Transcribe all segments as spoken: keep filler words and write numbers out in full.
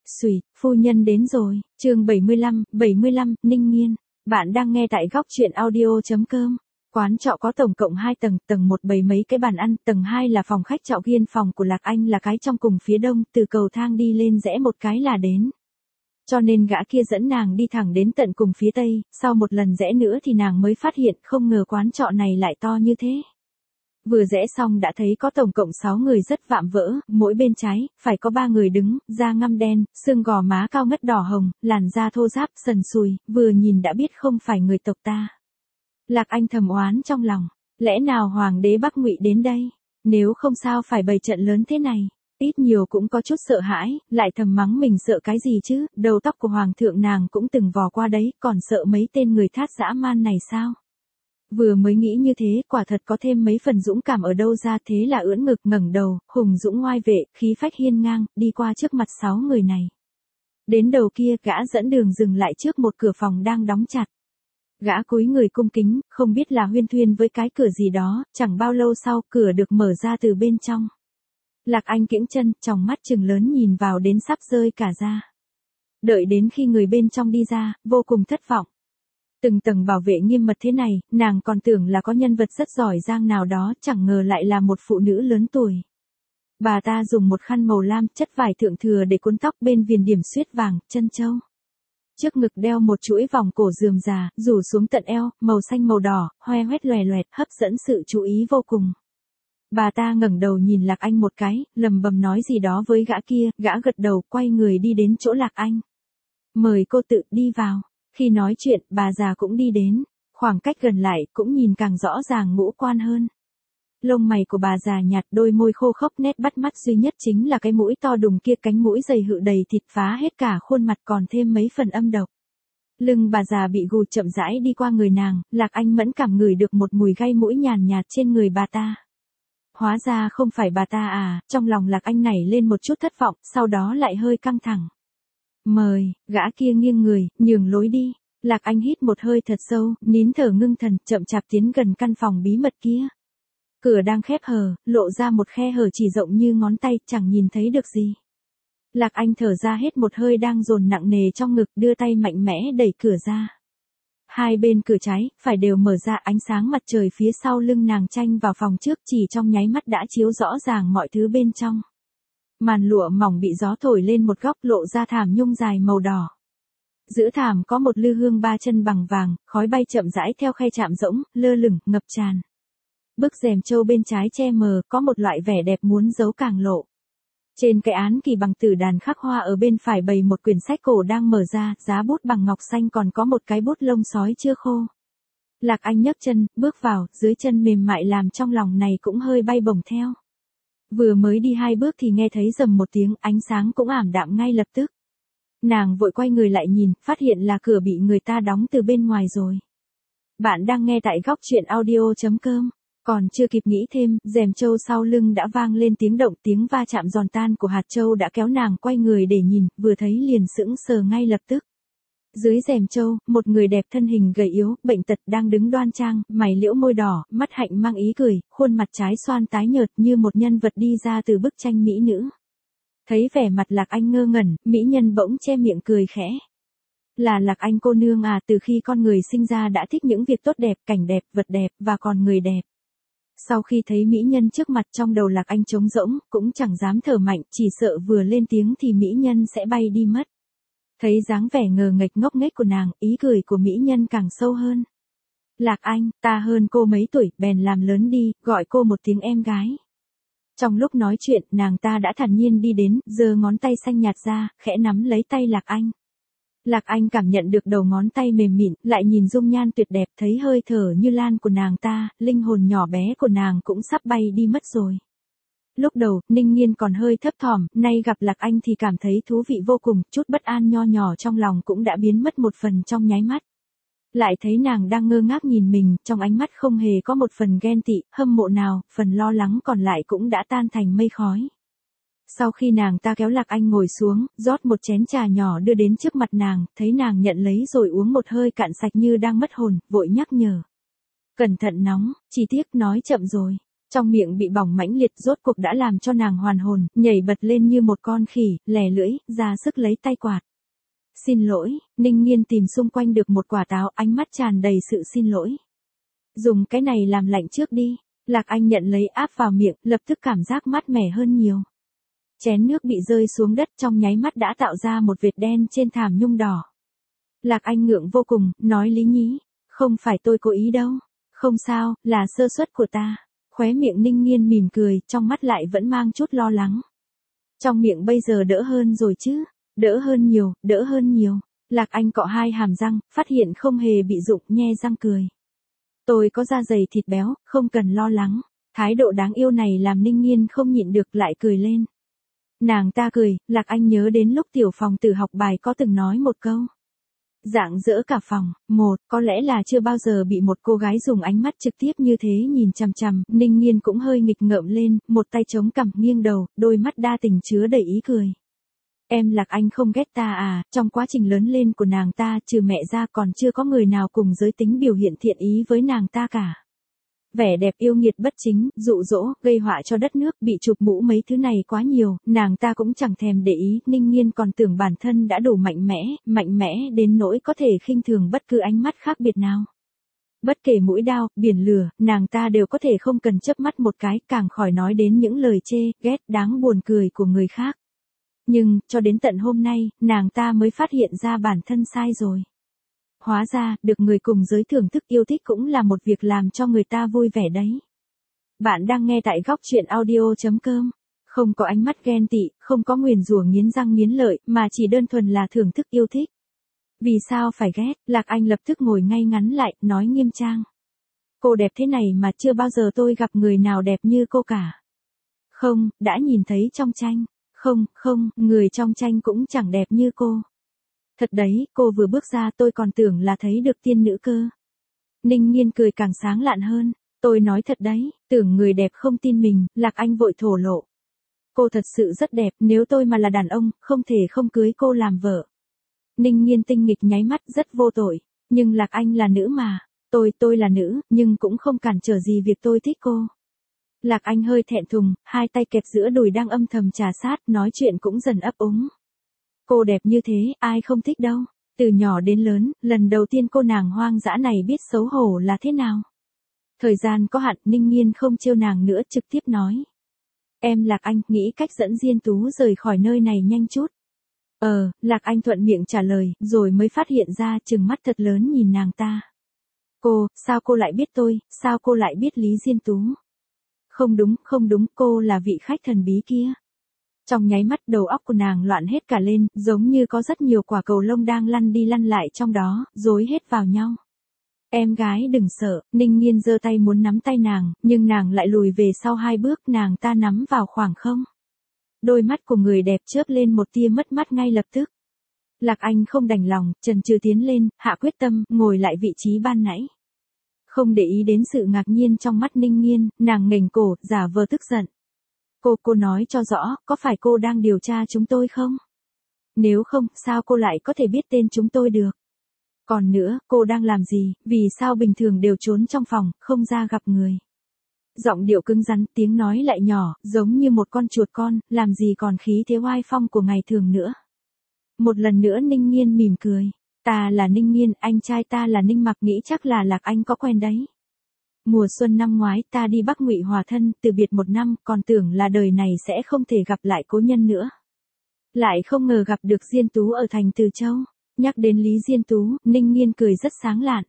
Xùi, phu nhân đến rồi. Chương bảy mươi lăm, bảy mươi lăm, Ninh Nghiên. Bạn đang nghe tại góc truyện audio chấm com. Quán trọ có tổng cộng hai tầng, tầng một bày mấy cái bàn ăn, tầng hai là phòng khách trọ riêng, phòng của Lạc Anh là cái trong cùng phía đông, từ cầu thang đi lên rẽ một cái là đến. Cho nên gã kia dẫn nàng đi thẳng đến tận cùng phía tây, sau một lần rẽ nữa thì nàng mới phát hiện không ngờ quán trọ này lại to như thế. Vừa rẽ xong đã thấy có tổng cộng sáu người rất vạm vỡ, mỗi bên trái, phải có ba người đứng, da ngăm đen, xương gò má cao ngất đỏ hồng, làn da thô ráp, sần sùi, vừa nhìn đã biết không phải người tộc ta. Lạc Anh thầm oán trong lòng, lẽ nào hoàng đế Bắc Ngụy đến đây, nếu không sao phải bày trận lớn thế này. Ít nhiều cũng có chút sợ hãi, lại thầm mắng mình sợ cái gì chứ, đầu tóc của hoàng thượng nàng cũng từng vò qua đấy, còn sợ mấy tên người thát dã man này sao? Vừa mới nghĩ như thế, quả thật có thêm mấy phần dũng cảm ở đâu ra, thế là ưỡn ngực ngẩng đầu, hùng dũng ngoai vệ, khí phách hiên ngang, đi qua trước mặt sáu người này. Đến đầu kia, gã dẫn đường dừng lại trước một cửa phòng đang đóng chặt. Gã cúi người cung kính, không biết là huyên thuyên với cái cửa gì đó, chẳng bao lâu sau, cửa được mở ra từ bên trong. Lạc Anh kiễng chân, tròng mắt trừng lớn nhìn vào đến sắp rơi cả ra. Đợi đến khi người bên trong đi ra, vô cùng thất vọng. Từng tầng bảo vệ nghiêm mật thế này, nàng còn tưởng là có nhân vật rất giỏi giang nào đó, chẳng ngờ lại là một phụ nữ lớn tuổi. Bà ta dùng một khăn màu lam, chất vải thượng thừa để cuốn tóc, bên viền điểm xuyết vàng, chân châu. Trước ngực đeo một chuỗi vòng cổ rườm rà, rủ xuống tận eo, màu xanh màu đỏ, hoe hoét lòe loẹt, hấp dẫn sự chú ý vô cùng. Bà ta ngẩng đầu nhìn Lạc Anh một cái, lầm bầm nói gì đó với gã kia, gã gật đầu, quay người đi đến chỗ Lạc Anh. Mời cô tự đi vào. Khi nói chuyện, bà già cũng đi đến, khoảng cách gần lại, cũng nhìn càng rõ ràng ngũ quan hơn. Lông mày của bà già nhạt, đôi môi khô khốc, nét bắt mắt duy nhất chính là cái mũi to đùng kia, cánh mũi dày hự đầy thịt phá hết cả khuôn mặt, còn thêm mấy phần âm độc. Lưng bà già bị gù chậm rãi đi qua người nàng, Lạc Anh mẫn cảm ngửi được một mùi gai mũi nhàn nhạt trên người bà ta. Hóa ra không phải bà ta à, trong lòng Lạc Anh nảy lên một chút thất vọng, sau đó lại hơi căng thẳng. Mời, gã kia nghiêng người, nhường lối đi. Lạc Anh hít một hơi thật sâu, nín thở ngưng thần, chậm chạp tiến gần căn phòng bí mật kia. Cửa đang khép hờ, lộ ra một khe hở chỉ rộng như ngón tay, chẳng nhìn thấy được gì. Lạc Anh thở ra hết một hơi đang dồn nặng nề trong ngực, đưa tay mạnh mẽ đẩy cửa ra. Hai bên cửa trái, phải đều mở ra, ánh sáng mặt trời phía sau lưng nàng tranh vào phòng trước, chỉ trong nháy mắt đã chiếu rõ ràng mọi thứ bên trong. Màn lụa mỏng bị gió thổi lên một góc, lộ ra thảm nhung dài màu đỏ. Giữa thảm có một lư hương ba chân bằng vàng, khói bay chậm rãi theo khe chạm rỗng, lơ lửng, ngập tràn. Bức rèm trâu bên trái che mờ, có một loại vẻ đẹp muốn giấu càng lộ. Trên cái án kỳ bằng tử đàn khắc hoa ở bên phải bày một quyển sách cổ đang mở ra, giá bút bằng ngọc xanh, còn có một cái bút lông sói chưa khô. Lạc Anh nhấc chân, bước vào, dưới chân mềm mại làm trong lòng này cũng hơi bay bổng theo. Vừa mới đi hai bước thì nghe thấy rầm một tiếng, ánh sáng cũng ảm đạm ngay lập tức. Nàng vội quay người lại nhìn, phát hiện là cửa bị người ta đóng từ bên ngoài rồi. Bạn đang nghe tại góc truyện audio chấm com. Còn chưa kịp nghĩ thêm, rèm trâu sau lưng đã vang lên tiếng động, tiếng va chạm giòn tan của hạt trâu đã kéo nàng quay người để nhìn, vừa thấy liền sững sờ ngay lập tức. Dưới rèm trâu, một người đẹp thân hình gầy yếu, bệnh tật đang đứng đoan trang, mày liễu môi đỏ, mắt hạnh mang ý cười, khuôn mặt trái xoan tái nhợt như một nhân vật đi ra từ bức tranh mỹ nữ. Thấy vẻ mặt Lạc Anh ngơ ngẩn, mỹ nhân bỗng che miệng cười khẽ. Là Lạc Anh cô nương à, từ khi con người sinh ra đã thích những việc tốt đẹp, cảnh đẹp, vật đẹp, và còn người đẹp. Sau khi thấy mỹ nhân trước mặt, trong đầu Lạc Anh trống rỗng, cũng chẳng dám thở mạnh, chỉ sợ vừa lên tiếng thì mỹ nhân sẽ bay đi mất. Thấy dáng vẻ ngờ nghệch ngốc nghếch của nàng, ý cười của mỹ nhân càng sâu hơn. Lạc Anh, ta hơn cô mấy tuổi, bèn làm lớn đi, gọi cô một tiếng em gái. Trong lúc nói chuyện, nàng ta đã thản nhiên đi đến, giơ ngón tay xanh nhạt ra, khẽ nắm lấy tay Lạc Anh. Lạc Anh cảm nhận được đầu ngón tay mềm mịn, lại nhìn dung nhan tuyệt đẹp, thấy hơi thở như lan của nàng ta, linh hồn nhỏ bé của nàng cũng sắp bay đi mất rồi. Lúc đầu, Ninh Nghiên còn hơi thấp thỏm, nay gặp Lạc Anh thì cảm thấy thú vị vô cùng, chút bất an nho nhỏ trong lòng cũng đã biến mất một phần trong nháy mắt. Lại thấy nàng đang ngơ ngác nhìn mình, trong ánh mắt không hề có một phần ghen tị, hâm mộ nào, phần lo lắng còn lại cũng đã tan thành mây khói. Sau khi nàng ta kéo Lạc Anh ngồi xuống, rót một chén trà nhỏ đưa đến trước mặt nàng, thấy nàng nhận lấy rồi uống một hơi cạn sạch như đang mất hồn, vội nhắc nhở. Cẩn thận nóng, chỉ tiếc nói chậm rồi. Trong miệng bị bỏng mãnh liệt rốt cuộc đã làm cho nàng hoàn hồn, nhảy bật lên như một con khỉ, lè lưỡi, ra sức lấy tay quạt. Xin lỗi, Ninh Nghiên tìm xung quanh được một quả táo, ánh mắt tràn đầy sự xin lỗi. Dùng cái này làm lạnh trước đi. Lạc Anh nhận lấy áp vào miệng, lập tức cảm giác mát mẻ hơn nhiều. Chén nước bị rơi xuống đất trong nháy mắt đã tạo ra một vệt đen trên thảm nhung đỏ. Lạc Anh ngượng vô cùng, nói lý nhí, không phải tôi cố ý đâu. Không sao, là sơ suất của ta. Khóe miệng Ninh Nghiên mỉm cười, trong mắt lại vẫn mang chút lo lắng. Trong miệng bây giờ đỡ hơn rồi chứ, đỡ hơn nhiều, đỡ hơn nhiều. Lạc Anh cọ hai hàm răng, phát hiện không hề bị rụng, nhe răng cười. Tôi có da dày thịt béo, không cần lo lắng. Thái độ đáng yêu này làm Ninh Nghiên không nhịn được lại cười lên. Nàng ta cười, Lạc Anh nhớ đến lúc tiểu phòng tử học bài có từng nói một câu. Rạng rỡ cả phòng, một, có lẽ là chưa bao giờ bị một cô gái dùng ánh mắt trực tiếp như thế nhìn chằm chằm, Ninh Nghiên cũng hơi nghịch ngợm lên, một tay chống cằm nghiêng đầu, đôi mắt đa tình chứa đầy ý cười. Em Lạc Anh không ghét ta à, trong quá trình lớn lên của nàng ta trừ mẹ ra còn chưa có người nào cùng giới tính biểu hiện thiện ý với nàng ta cả. Vẻ đẹp yêu nghiệt bất chính, dụ dỗ, gây họa cho đất nước, bị chụp mũ mấy thứ này quá nhiều, nàng ta cũng chẳng thèm để ý, Ninh Nghiên còn tưởng bản thân đã đủ mạnh mẽ, mạnh mẽ đến nỗi có thể khinh thường bất cứ ánh mắt khác biệt nào. Bất kể mũi đao, biển lửa, nàng ta đều có thể không cần chớp mắt một cái, càng khỏi nói đến những lời chê, ghét, đáng buồn cười của người khác. Nhưng, cho đến tận hôm nay, nàng ta mới phát hiện ra bản thân sai rồi. Hóa ra, được người cùng giới thưởng thức yêu thích cũng là một việc làm cho người ta vui vẻ đấy. Bạn đang nghe tại góc truyện audio chấm com. Không có ánh mắt ghen tị, không có nguyền rủa nghiến răng nghiến lợi, mà chỉ đơn thuần là thưởng thức yêu thích. Vì sao phải ghét? Lạc Anh lập tức ngồi ngay ngắn lại, nói nghiêm trang. Cô đẹp thế này mà chưa bao giờ tôi gặp người nào đẹp như cô cả. Không, đã nhìn thấy trong tranh. Không, không, người trong tranh cũng chẳng đẹp như cô. Thật đấy, cô vừa bước ra tôi còn tưởng là thấy được tiên nữ cơ. Ninh Nghiên cười càng sáng lạn hơn. Tôi nói thật đấy, tưởng người đẹp không tin mình, Lạc Anh vội thổ lộ. Cô thật sự rất đẹp, nếu tôi mà là đàn ông, không thể không cưới cô làm vợ. Ninh Nghiên tinh nghịch nháy mắt rất vô tội, nhưng Lạc Anh là nữ mà. Tôi, tôi là nữ, nhưng cũng không cản trở gì việc tôi thích cô. Lạc Anh hơi thẹn thùng, hai tay kẹp giữa đùi đang âm thầm trà sát, nói chuyện cũng dần ấp úng. Cô đẹp như thế, ai không thích đâu. Từ nhỏ đến lớn, lần đầu tiên cô nàng hoang dã này biết xấu hổ là thế nào. Thời gian có hạn, Ninh Nghiên không trêu nàng nữa, trực tiếp nói. Em Lạc Anh, nghĩ cách dẫn Diên Tú rời khỏi nơi này nhanh chút. Ờ, Lạc Anh thuận miệng trả lời, rồi mới phát hiện ra trừng mắt thật lớn nhìn nàng ta. Cô, sao cô lại biết tôi, sao cô lại biết Lý Diên Tú? Không đúng, không đúng, cô là vị khách thần bí kia. Trong nháy mắt đầu óc của nàng loạn hết cả lên, giống như có rất nhiều quả cầu lông đang lăn đi lăn lại trong đó, rối hết vào nhau. Em gái đừng sợ, Ninh Nghiên giơ tay muốn nắm tay nàng, nhưng nàng lại lùi về sau hai bước, nàng ta nắm vào khoảng không. Đôi mắt của người đẹp chớp lên một tia mất mát ngay lập tức. Lạc Anh không đành lòng, chần chừ tiến lên, hạ quyết tâm, ngồi lại vị trí ban nãy. Không để ý đến sự ngạc nhiên trong mắt Ninh Nghiên, nàng nghềnh cổ, giả vờ tức giận. Cô, cô nói cho rõ, có phải cô đang điều tra chúng tôi không? Nếu không, sao cô lại có thể biết tên chúng tôi được? Còn nữa, cô đang làm gì, vì sao bình thường đều trốn trong phòng, không ra gặp người? Giọng điệu cứng rắn, tiếng nói lại nhỏ, giống như một con chuột con, làm gì còn khí thế oai phong của ngày thường nữa. Một lần nữa Ninh Nghiên mỉm cười. Ta là Ninh Nghiên, anh trai ta là Ninh Mặc, nghĩ chắc là Lạc Anh có quen đấy. Mùa xuân năm ngoái ta đi Bắc Ngụy hòa thân, từ biệt một năm, còn tưởng là đời này sẽ không thể gặp lại cố nhân nữa. Lại không ngờ gặp được Diên Tú ở thành Từ Châu. Nhắc đến Lý Diên Tú, Ninh Nghiên cười rất sáng lạn.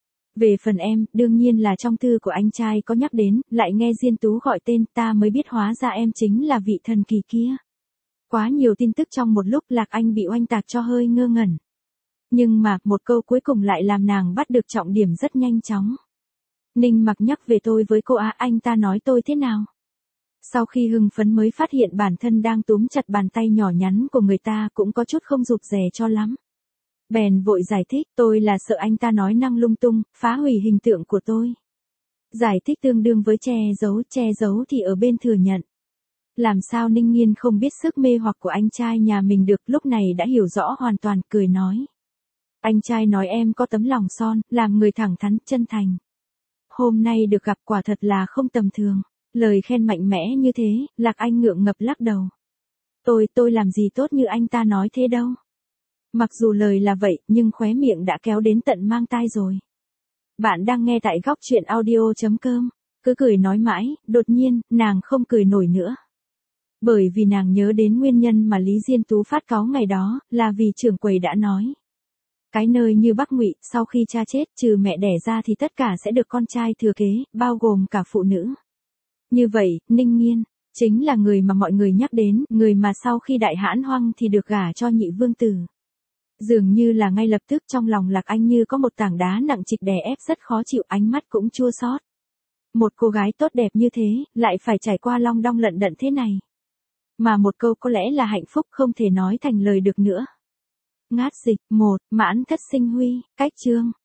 Về phần em, đương nhiên là trong thư của anh trai có nhắc đến, lại nghe Diên Tú gọi tên, ta mới biết hóa ra em chính là vị thần kỳ kia. Quá nhiều tin tức trong một lúc, Lạc Anh bị oanh tạc cho hơi ngơ ngẩn. Nhưng mà, một câu cuối cùng lại làm nàng bắt được trọng điểm rất nhanh chóng. Ninh Mặc nhắc về tôi với cô á, anh ta nói tôi thế nào? Sau khi hưng phấn mới phát hiện bản thân đang túm chặt bàn tay nhỏ nhắn của người ta, cũng có chút không rụt rè cho lắm. Bèn vội giải thích, tôi là sợ anh ta nói năng lung tung, phá hủy hình tượng của tôi. Giải thích tương đương với che giấu, che giấu thì ở bên thừa nhận. Làm sao Ninh Nghiên không biết sức mê hoặc của anh trai nhà mình được, lúc này đã hiểu rõ hoàn toàn, cười nói. Anh trai nói em có tấm lòng son, làm người thẳng thắn, chân thành. Hôm nay được gặp quả thật là không tầm thường. Lời khen mạnh mẽ như thế, Lạc Anh ngượng ngập lắc đầu. Tôi, tôi làm gì tốt như anh ta nói thế đâu. Mặc dù lời là vậy, nhưng khóe miệng đã kéo đến tận mang tai rồi. Bạn đang nghe tại góc chuyện audio.com. Cứ cười nói mãi, đột nhiên, nàng không cười nổi nữa. Bởi vì nàng nhớ đến nguyên nhân mà Lý Diên Tú phát cáu ngày đó, là vì trưởng quầy đã nói. Cái nơi như Bắc Ngụy, sau khi cha chết, trừ mẹ đẻ ra thì tất cả sẽ được con trai thừa kế, bao gồm cả phụ nữ. Như vậy, Ninh Nghiên, chính là người mà mọi người nhắc đến, người mà sau khi đại hãn hoang thì được gả cho nhị vương tử. Dường như là ngay lập tức trong lòng Lạc Anh như có một tảng đá nặng trịch đè ép rất khó chịu, ánh mắt cũng chua xót. Một cô gái tốt đẹp như thế, lại phải trải qua long đong lận đận thế này. Mà một câu có lẽ là hạnh phúc không thể nói thành lời được nữa. Ngát dịch, một, mãn thất sinh huy, cách chương.